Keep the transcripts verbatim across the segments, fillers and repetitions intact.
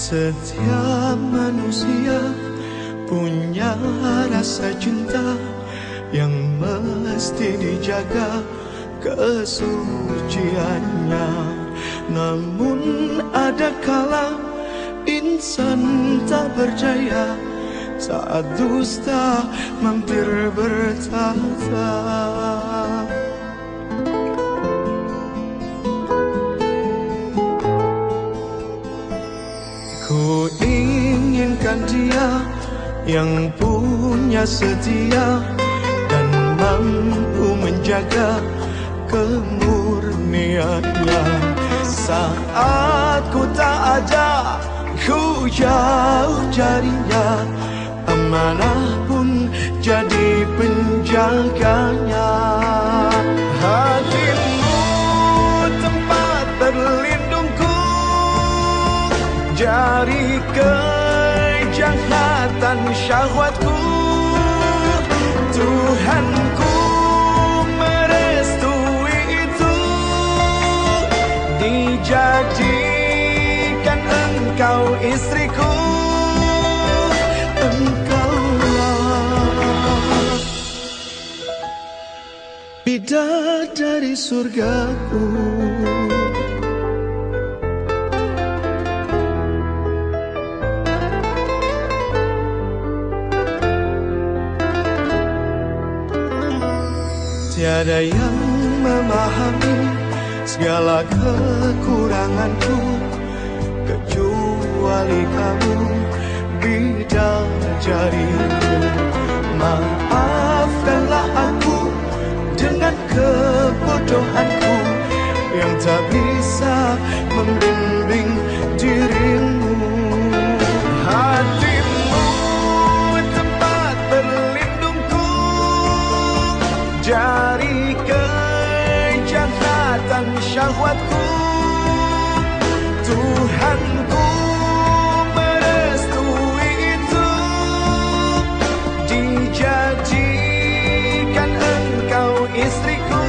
Setiap manusia punya rasa cinta yang mesti dijaga kesuciannya. Namun ada kala insan tak berjaya saat dusta mampir bertata. Ku inginkan dia yang punya setia dan mampu menjaga kemurniannya. Saat ku tak ada, ku jauh carinya, amanah pun jadi penjaganya. Hatimu tempat berlindungku dari kejahatan syahwatku. Tuhanku merestui itu, dijadikan engkau istriku. Engkaulah bidadari surgaku. Tiada yang memahami segala kekuranganku kecuali kamu, bidadariku. Maafkanlah aku dengan kebodohanku yang tak bisa membimbing dirimu. Hatimu tempat berlindungku dari kejahatan syahwatku. Tuhanku merestui itu, dijadikan engkau istriku.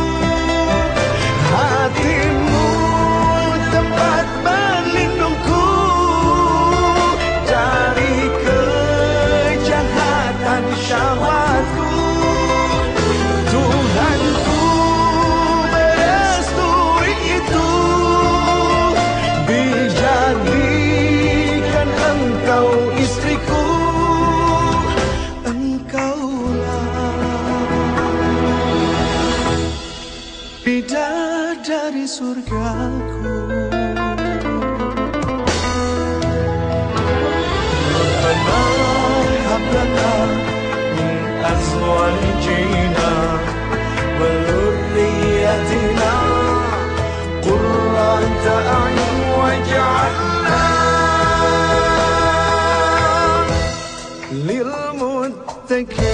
Hatimu tempat berlindungku dari kejahatan syahwatku. Tuhanku merestui itu, dijadikan engkau istriku. Engkaulah bidadari surgaku. Rabbana hab lana min azwajina wa dhurriyyatina qurrata a'yun waj'alna lil muttaqin